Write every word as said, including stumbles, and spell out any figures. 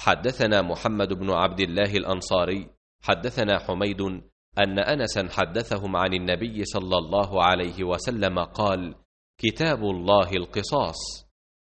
حدثنا محمد بن عبد الله الأنصاري حدثنا حميد أن أنسا حدثهم عن النبي صلى الله عليه وسلم قال: كتاب الله القصاص.